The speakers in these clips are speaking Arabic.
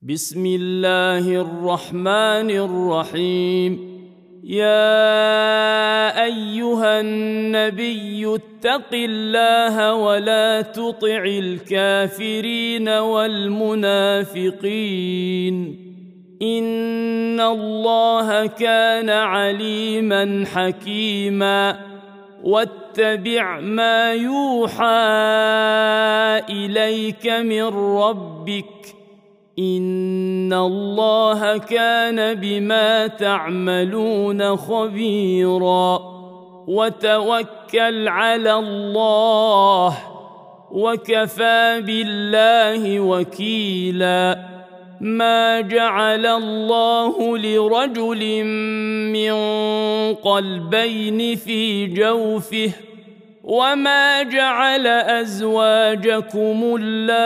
بسم الله الرحمن الرحيم. يا أيها النبي اتق الله ولا تطع الكافرين والمنافقين إن الله كان عليما حكيما. واتبع ما يوحى إليك من ربك إن الله كان بما تعملون خبيرا. وتوكل على الله وكفى بالله وكيلا. ما جعل الله لرجل من قلبين في جوفه وما جعل أزواجكم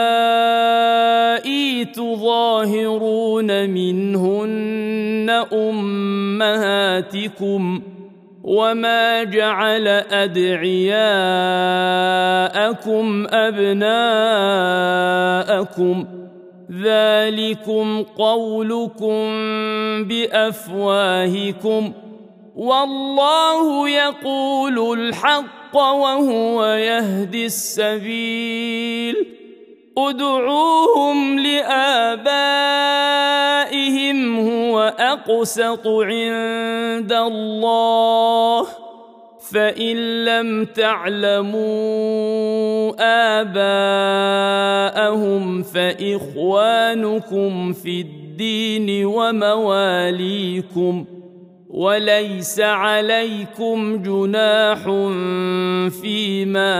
اللائي تظاهرون منهن أمهاتكم وما جعل أدعياءكم أبناءكم ذلكم قولكم بأفواهكم والله يقول الحق وهو يهدي السبيل. ادعوهم لآبائهم هو أقسط عند الله فإن لم تعلموا آباءهم فإخوانكم في الدين ومواليكم وليس عليكم جناح فيما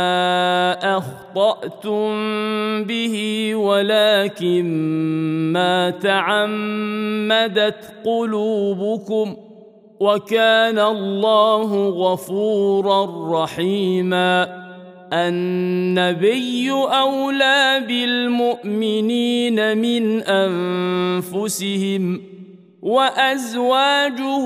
أخطأتم به ولكن ما تعمدت قلوبكم وكان الله غفورا رحيما. النبي أولى بالمؤمنين من أنفسهم وأزواجه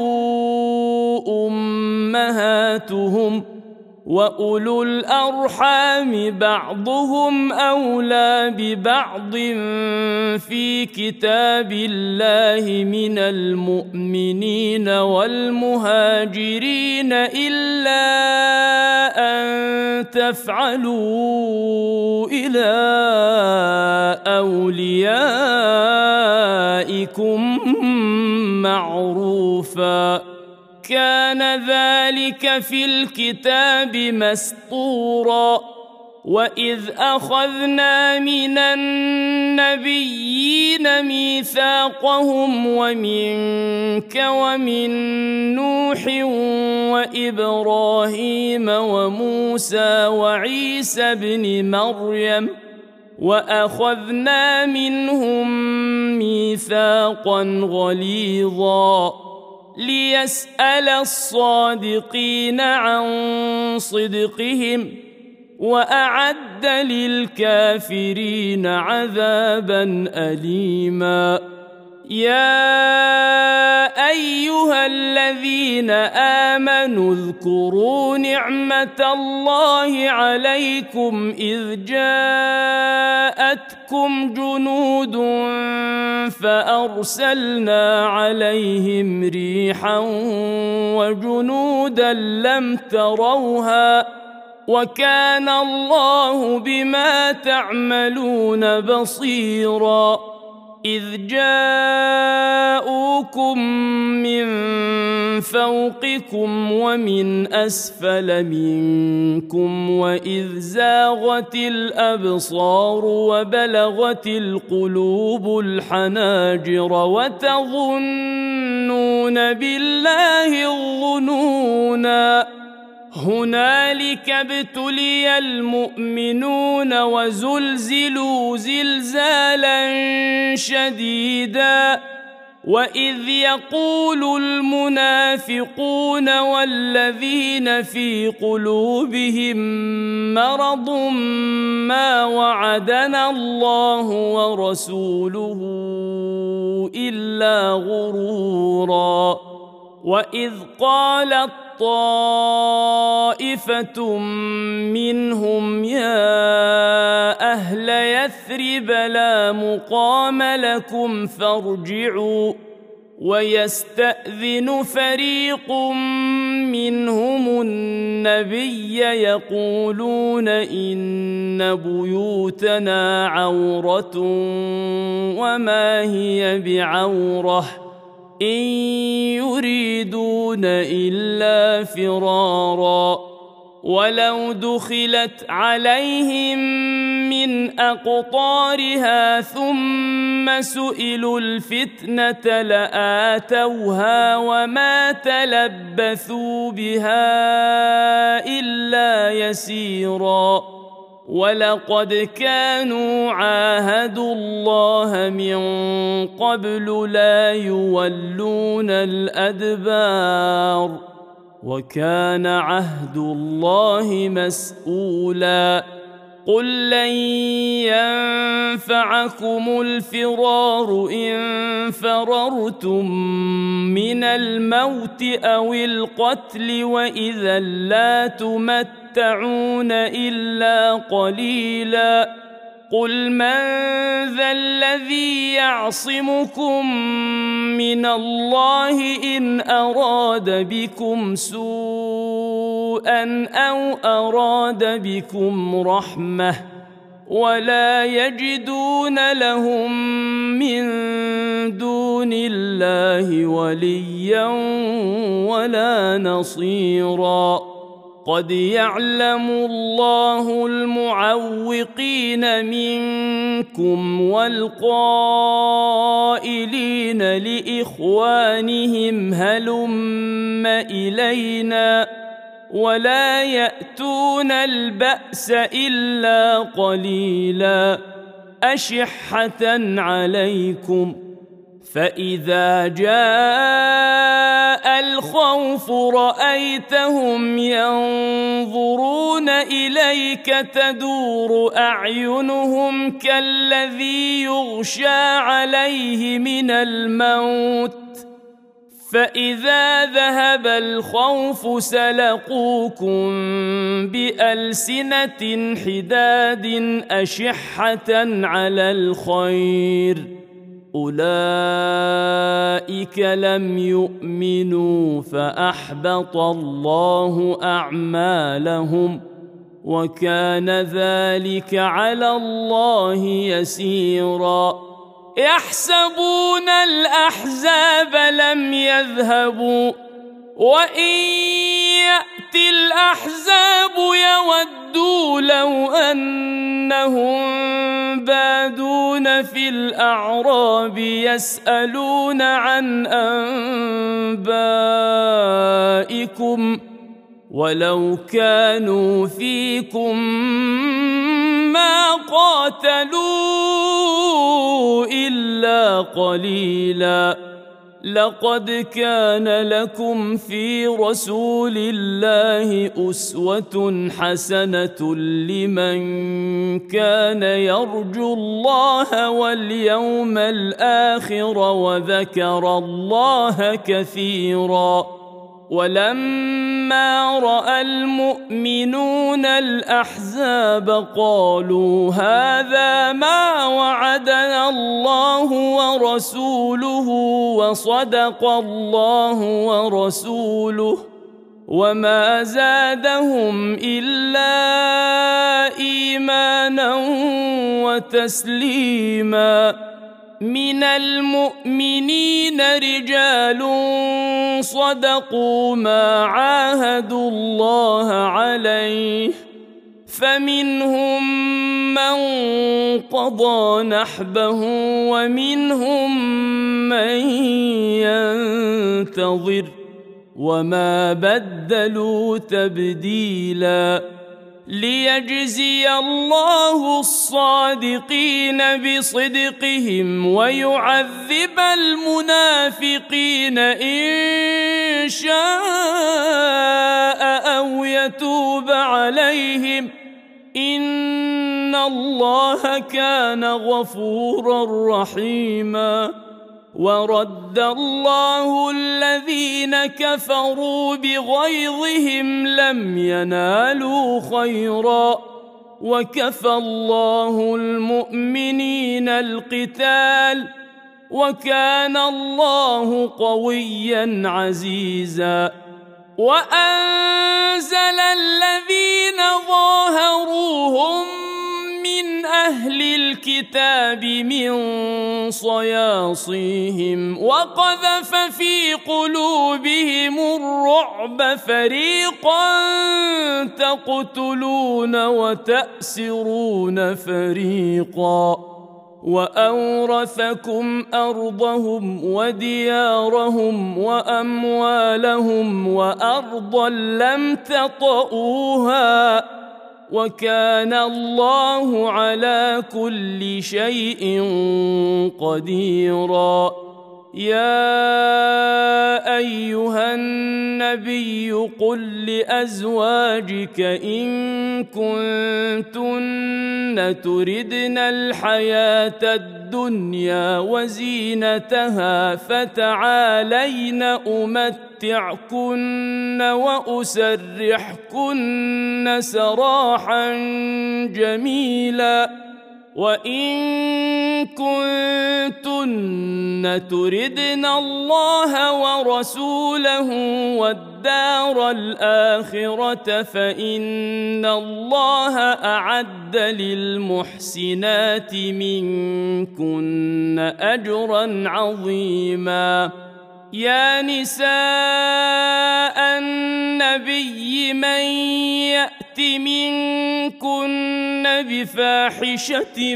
أمهاتهم وأولو الأرحام بعضهم أولى ببعض في كتاب الله من المؤمنين والمهاجرين إلا أن تفعلوا إلى أوليائكم معروفا كان ذلك في الكتاب مسطورا. وإذ أخذنا من النبيين ميثاقهم ومنك ومن نوح وإبراهيم وموسى وعيسى ابن مريم وأخذنا منهم ميثاقا غليظا ليسأل الصادقين عن صدقهم وأعد للكافرين عذابا أليما. يا أيها الذين آمنوا اذكروا نعمة الله عليكم إذ جاءتكم جنود فأرسلنا عليهم ريحا وجنودا لم تروها وكان الله بما تعملون بصيرا. إذ جاءوكم من فوقكم ومن أسفل منكم وإذ زاغت الأبصار وبلغت القلوب الحناجر وتظنون بالله الظنونا. هنالك ابتلي المؤمنون وزلزلوا زلزالا شديدا. وإذ يقول المنافقون والذين في قلوبهم مرض ما وعدنا الله ورسوله إلا غرورا. وإذ قالت طائفة منهم يا أهل يثرب لا مقام لكم فارجعوا ويستأذن فريق منهم النبي يقولون إن بيوتنا عورة وما هي بعورة إن يريدون إلا فرارا ولو دخلت عليهم من أقطارها ثم سئلوا الفتنة لآتوها وما تلبثوا بها إلا يسيرا ولقد كانوا عاهدوا الله من قبل لا يولون الأدبار وكان عهد الله مسؤولا قل لن ينفعكم الفرار إن فررتم من الموت أو القتل وإذا لا تمتعون إلا قليلا قل من ذا الذي يعصمكم من الله إن أراد بكم سوءا أو أراد بكم رحمة ولا يجدون لهم من دون الله وليا ولا نصيرا قد يعلم الله المعوقين منكم والقائلين لإخوانهم هلم إلينا ولا يأتون البأس إلا قليلا أشحة عليكم فإذا جاء الخوف رأيتهم ينظرون إليك تدور أعينهم كالذي يغشى عليه من الموت فإذا ذهب الخوف سلقوكم بألسنة حداد أشحة على الخير أولئك لم يؤمنوا فأحبط الله أعمالهم وكان ذلك على الله يسيرا يحسبون الأحزاب لم يذهبوا وإن يأتي الأحزاب يودوا لو أنهم بادون في الأعراب يسألون عن أنبائكم ولو كانوا فيكم ما قاتلوا إلا قليلا لقد كان لكم في رسول الله أسوة حسنة لمن كان يرجو الله واليوم الآخر وذكر الله كثيرا ولما رأى المؤمنون الأحزاب قالوا هذا ما وعدنا الله ورسوله وصدق الله ورسوله وما زادهم إلا إيمانا وتسليما من المؤمنين رجال صدقوا ما عاهدوا الله عليه فمنهم من قضى نحبه ومنهم من ينتظر وما بدلوا تبديلا ليجزي الله الصادقين بصدقهم ويعذب المنافقين إن شاء أو يتوب عليهم إن الله كان غفورا رحيما ورد الله الذين كفروا بغيظهم لم ينالوا خيرا وكفى الله المؤمنين القتال وكان الله قويا عزيزا وأنزل الذين ظاهروهم من أهل الكتاب من صياصيهم وقذف في قلوبهم الرعب فريقا تقتلون وتأسرون فريقا وأورثكم أرضهم وديارهم وأموالهم وأرضا لم تطئوها وكان الله على كل شيء قديرا يا أيها النبي قل لأزواجك إن كنتن تردن الحياة الدنيا وزينتها فتعالين أمتعكن وأسرحكن سراحا جميلا وإن كنتن تردن الله ورسوله والدار الآخرة فإن الله أعد للمحسنات منكن أجرا عظيما يا نساء النبي من يأت منكن بفاحشة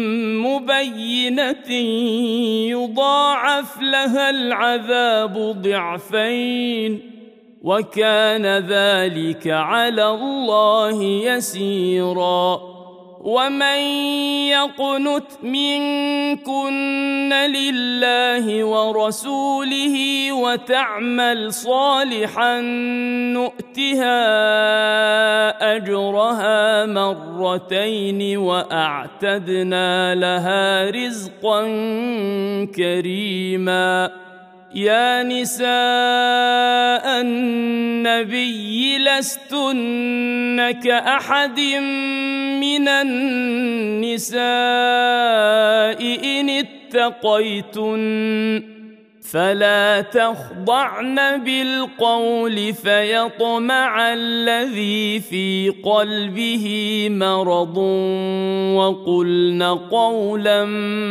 مبينة يضاعف لها العذاب ضعفين وكان ذلك على الله يسيرا ومن يقنت منكن لله ورسوله وتعمل صالحا نؤتها أجرها مرتين وأعتدنا لها رزقا كريما يا نساء النبي لستن كأحد من النساء إن اتقيتن فلا تخضعن بالقول فيطمع الذي في قلبه مرض وقلن قولا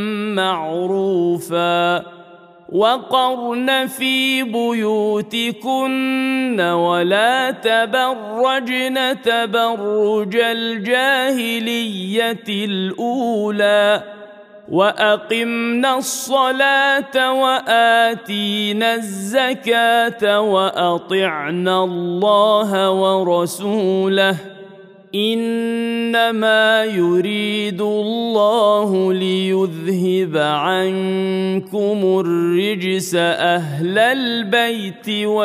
معروفا وقرن في بيوتكن ولا تبرجن تبرج الجاهلية الأولى وأقمنا الصلاة وآتينا الزكاة وأطعنا الله ورسوله إنما يريد الله ليذهب عنكم الرجس أهل البيت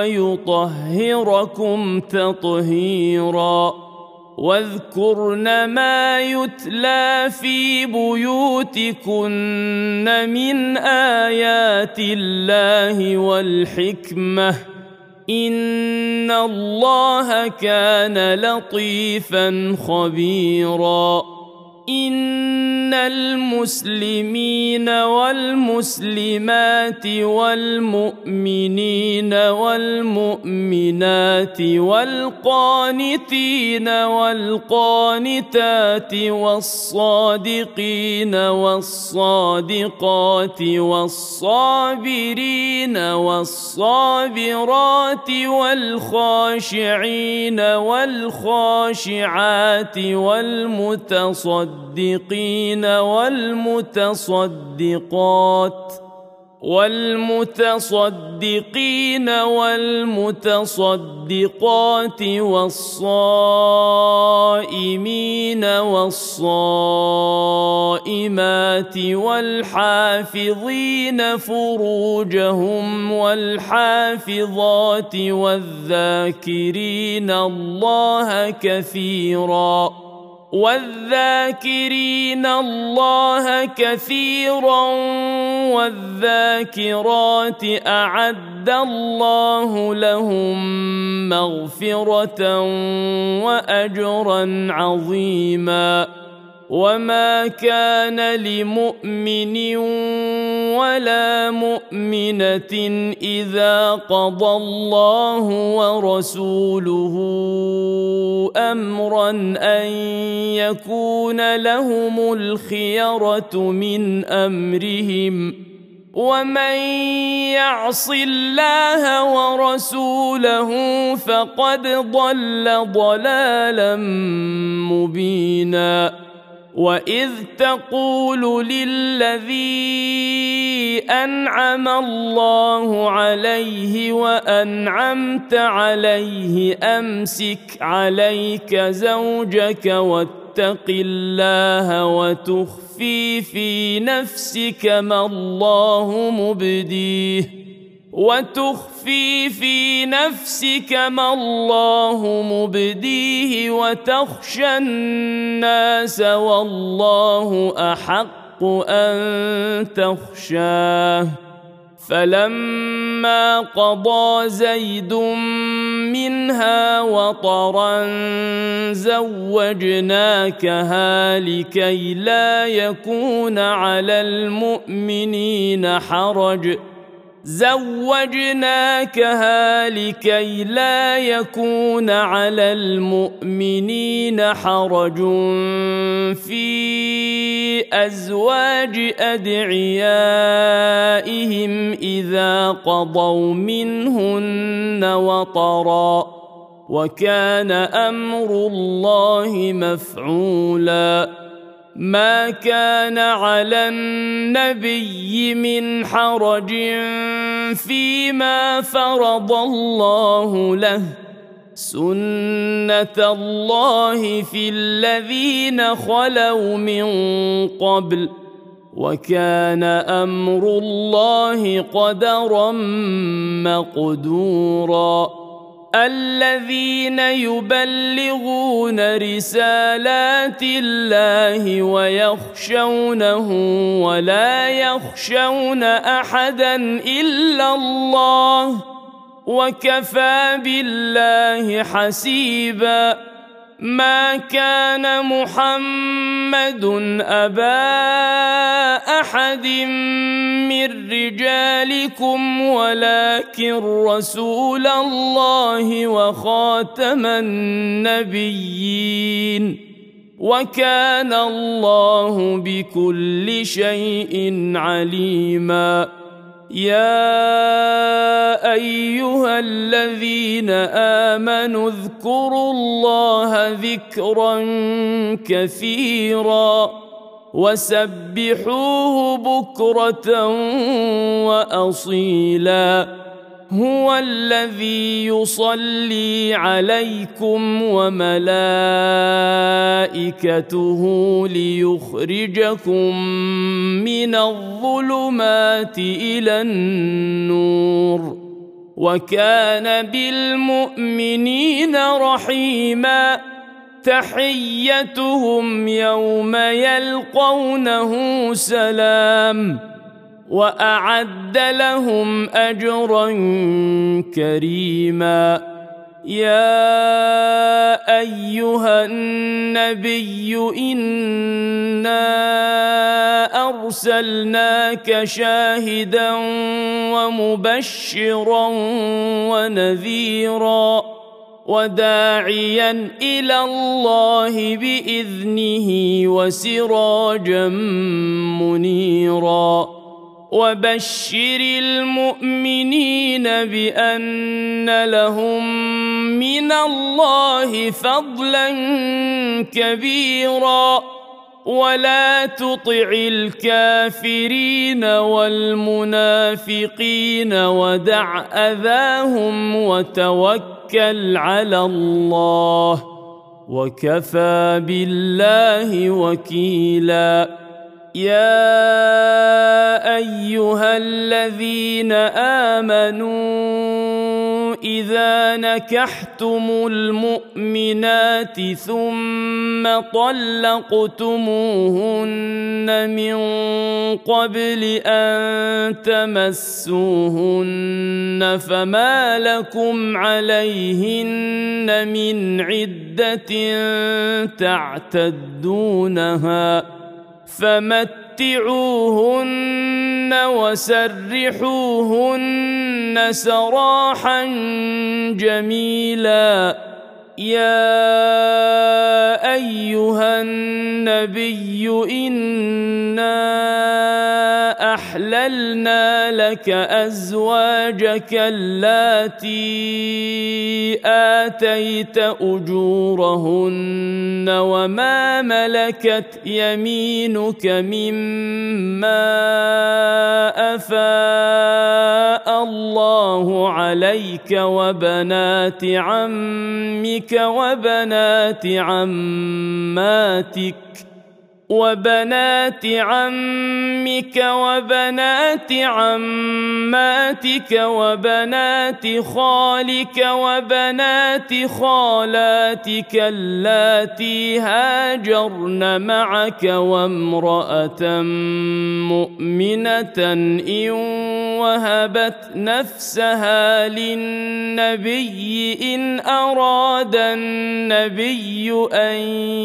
ويطهركم تطهيرا واذكرن ما يتلى في بيوتكن من آيات الله والحكمة إن الله كان لطيفا خبيرا إن المسلمين والمسلمات والمؤمنين والمؤمنات والقانتين والقانتات والصادقين والصادقات والصابرين والصابرات والخاشعين والخاشعات والمتصدقين والمتصدقين والمتصدقات والصائمين والصائمات والحافظين فروجهم والحافظات والذاكرين الله كثيرا والذاكرين الله كثيرا والذاكرات أعد الله لهم مغفرة وأجرا عظيما وما كان لمؤمن ولا مؤمنة إذا قضى الله ورسوله أمرا أن يكون لهم الخيرة من أمرهم ومن يعص الله ورسوله فقد ضل ضلالا مبينا وإذ تقول للذي أنعم الله عليه وأنعمت عليه أمسك عليك زوجك واتق الله وتخفي في نفسك ما الله مبديه وتخشى الناس والله أحق أن تخشاه فلما قضى زيد منها وطرا زوجناكها لكي لا يكون على المؤمنين حرج في أزواج أدعيائهم إذا قضوا منهن وطرا وكان أمر الله مفعولا ما كان على النبي من حرج فيما فرض الله له سنة الله في الذين خلوا من قبل وكان أمر الله قدرا مقدورا الذين يبلغون رسالات الله ويخشونه ولا يخشون أحدا إلا الله وكفى بالله حسيبا ما كان محمد أبا أحد من رجالكم ولكن رسول الله وخاتم النبيين وكان الله بكل شيء عليما يا أيها الذين آمنوا اذكروا الله ذكرا كثيرا وسبحوه بكرة وأصيلا هو الذي يصلي عليكم وملائكته ليخرجكم من الظلمات إلى النور وكان بالمؤمنين رحيما تحيتهم يوم يلقونه سلام وأعد لهم أجرا كريما يا أيها النبي إنا أرسلناك شاهدا ومبشرا ونذيرا وداعيا إلى الله بإذنه وسراجا منيرا وبشر المؤمنين بأن لهم من الله فضلا كبيرا ولا تطع الكافرين والمنافقين ودع أذاهم وتوكل على الله وكفى بالله وكيلا يا أيها الذين آمنوا إذا نكحتم المؤمنات ثم طلقتموهن من قبل أن تمسوهن فما لكم عليهن من عدة تعتدونها فمتعوهن وسرحوهن سراحا جميلا. يا أيها النبي إنا أحللنا لك أزواجك اللاتي آتيت أجورهن وما ملكت يمينك مما أفاء الله عليك وبنات عمك وبنات عمك وبنات عماتك وبنات خالك وبنات خالاتك اللاتي هاجرن معك وامرأة مؤمنة إن وهبت نفسها للنبي إن أراد النبي أن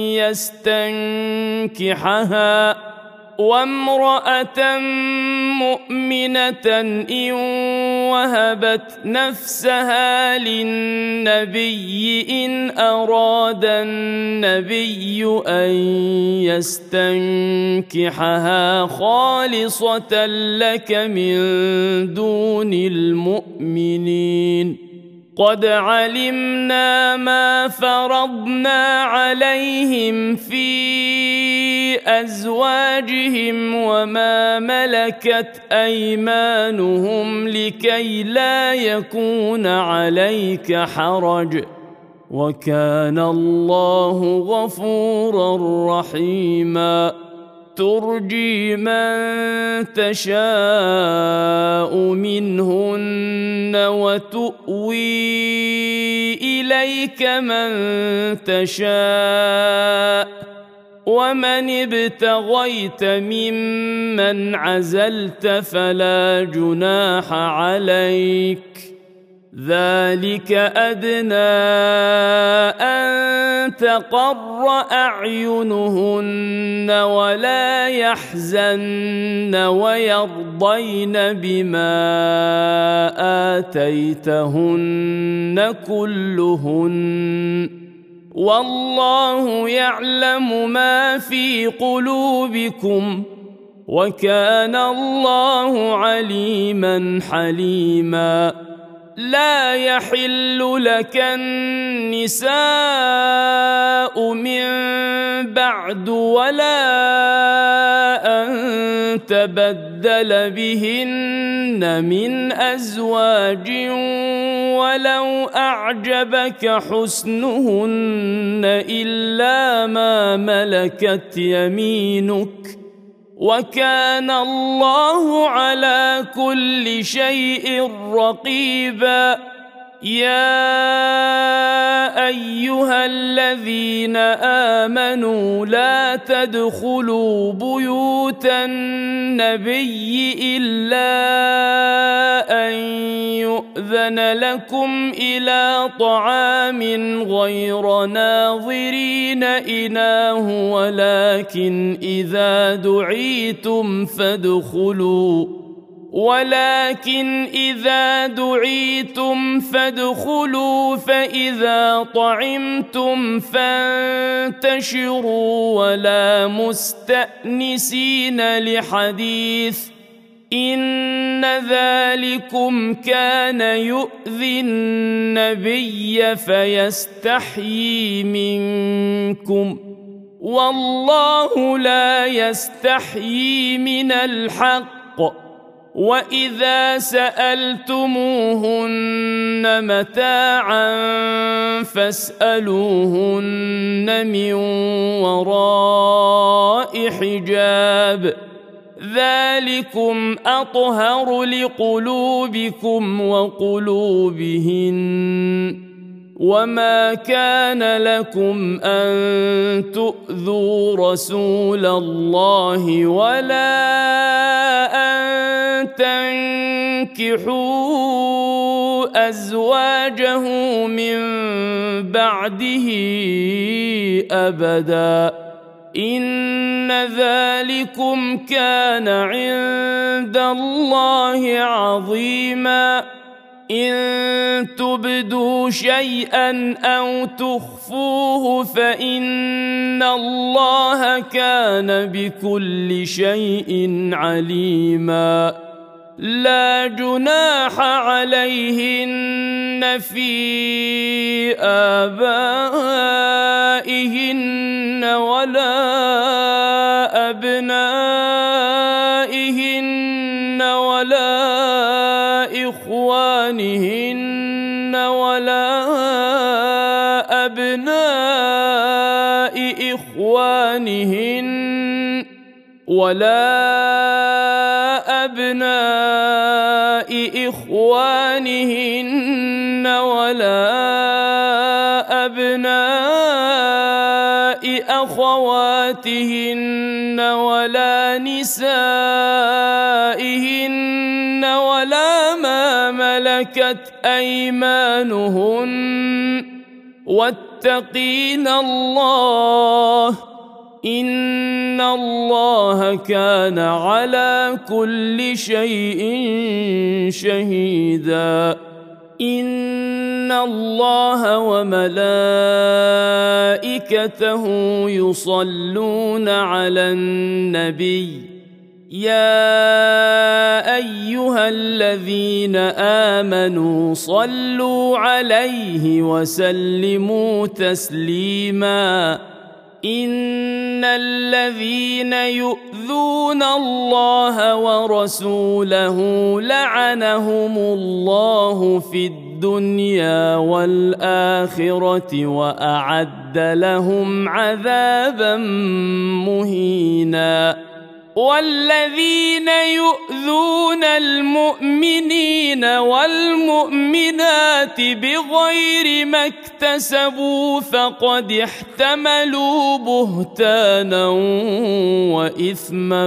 يستنكحها وامرأة مؤمنة إن وهبت نفسها للنبي إن أراد النبي أن يستنكحها خالصة لك من دون المؤمنين. قد علمنا ما فرضنا عليهم في أزواجهم وما ملكت أيمانهم لكي لا يكون عليك حرج وكان الله غفورا رحيما. ترجي من تشاء منهن وتؤوي إليك من تشاء ومن ابتغيت ممن عزلت فلا جناح عليك ذلك أدنى أن تقر أعينهن ولا يحزن ويرضين بما آتيتهن كلهن والله يعلم ما في قلوبكم وكان الله عليما حليما. لا يحل لك النساء من بعد ولا أن تبدل بهن من أزواج ولو أعجبك حسنهن إلا ما ملكت يمينك وكان الله على كل شيء رقيبا. يا أيها الذين آمنوا لا تدخلوا بيوت النبي إلا أن يؤذن لكم إلى طعام غير ناظرين إناه ولكن إذا دعيتم فادخلوا فإذا طعمتم فانتشروا ولا مستأنسين لحديث إن ذلكم كان يؤذي النبي فيستحيي منكم والله لا يستحيي من الحق. وإذا سألتموهن متاعا فاسألوهن من وراء حجاب ذلكم أطهر لقلوبكم وقلوبهن وما كان لكم أن تؤذوا رسول الله ولا أن تنكحوا أزواجه من بعده أبدا إن ذلكم كان عند الله عظيما إن تبدوا شيئا أو تخفوه فإن الله كان بكل شيء عليما لا جناح عليهن في آبائهن ولا أبنائهن ولا إخوانهن ولا أبناء إخوانهن ولا أبناء أخواتهن ولا نسائهن ولا ما ملكت أيمانهن واتقين الله إن الله كان على كل شيء شهيدا إن الله وملائكته يصلون على النبي يا أيها الذين آمنوا صلوا عليه وسلموا تسليما إن الذين يؤذون الله ورسوله لعنهم الله في الدنيا والآخرة وأعد لهم عذابا مهينا والذين يؤذون المؤمنين والمؤمنات بغير ما اكتسبوا فقد احتملوا بهتانا وإثما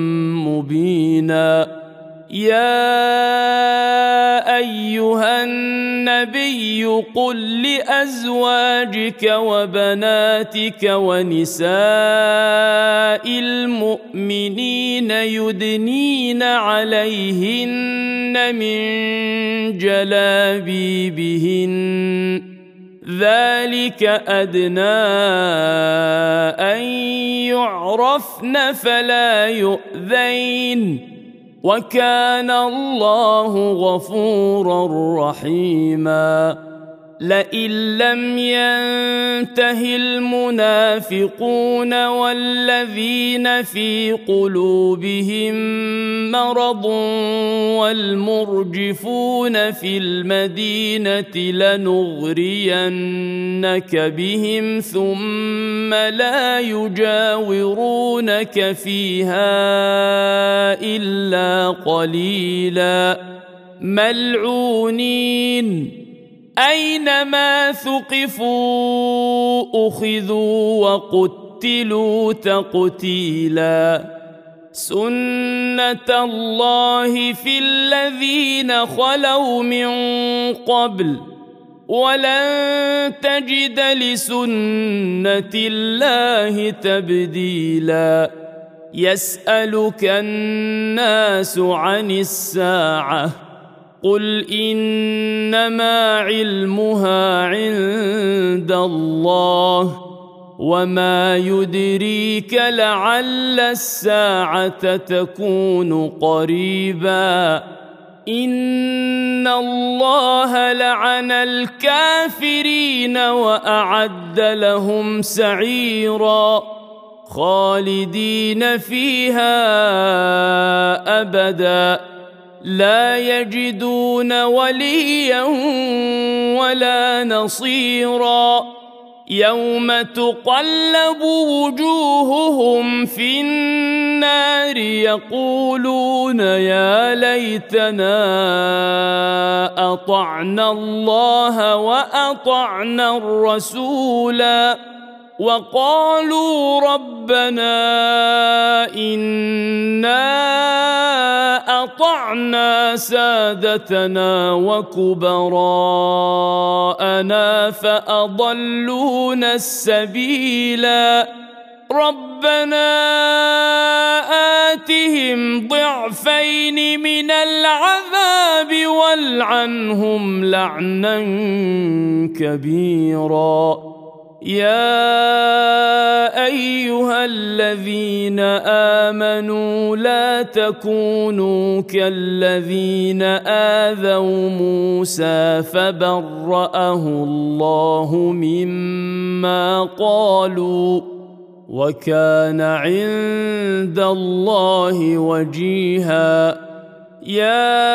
مبينا يا أيها النبي قل لأزواجك وبناتك ونساء المؤمنين يدنين عليهن من جلابيبهن ذلك أدنى أن يعرفن فلا يؤذين وكان الله غفورا رحيما لئن لم ينته المنافقون والذين في قلوبهم مرض والمرجفون في المدينة لنغرينك بهم ثم لا يجاورونك فيها إلا قليلا ملعونين أينما ثقفوا أخذوا وقتلوا تقتيلا سنة الله في الذين خلوا من قبل ولن تجد لسنة الله تبديلا يسألك الناس عن الساعة قل إنما علمها عند الله وما يدريك لعل الساعة تكون قريبا إن الله لعن الكافرين وأعد لهم سعيرا خالدين فيها أبدا لا يجدون وليا ولا نصيرا يوم تقلب وجوههم في النار يقولون يا ليتنا أطعنا الله وأطعنا الرسولا وقالوا ربنا إنا أطعنا سادتنا وكبراءنا فأضلونا السبيلا ربنا آتهم ضعفين من العذاب والعنهم لعنا كبيرا يا أيها الذين آمنوا لا تكونوا كالذين آذوا موسى فبرأه الله مما قالوا وكان عند الله وجيها يا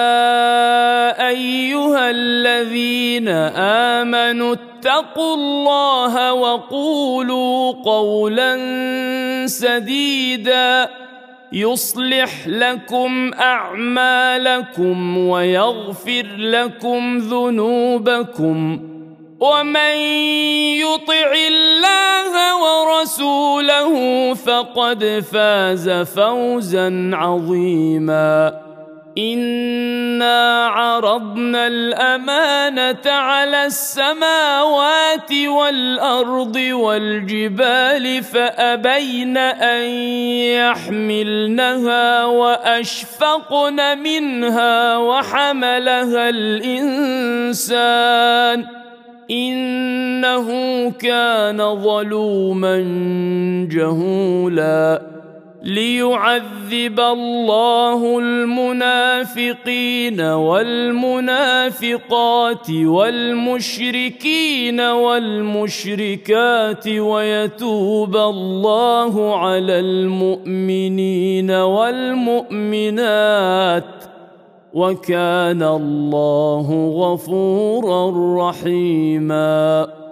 أيها الذين آمنوا اتقوا الله وقولوا قولا سديدا يصلح لكم أعمالكم ويغفر لكم ذنوبكم ومن يطع الله ورسوله فقد فاز فوزا عظيما إنا عرضنا الأمانة على السماوات والأرض والجبال فأبين أن يحملنها وأشفقن منها وحملها الإنسان إنه كان ظلوما جهولا ليعذب الله المنافقين والمنافقات والمشركين والمشركات ويتوب الله على المؤمنين والمؤمنات وكان الله غفورا رحيما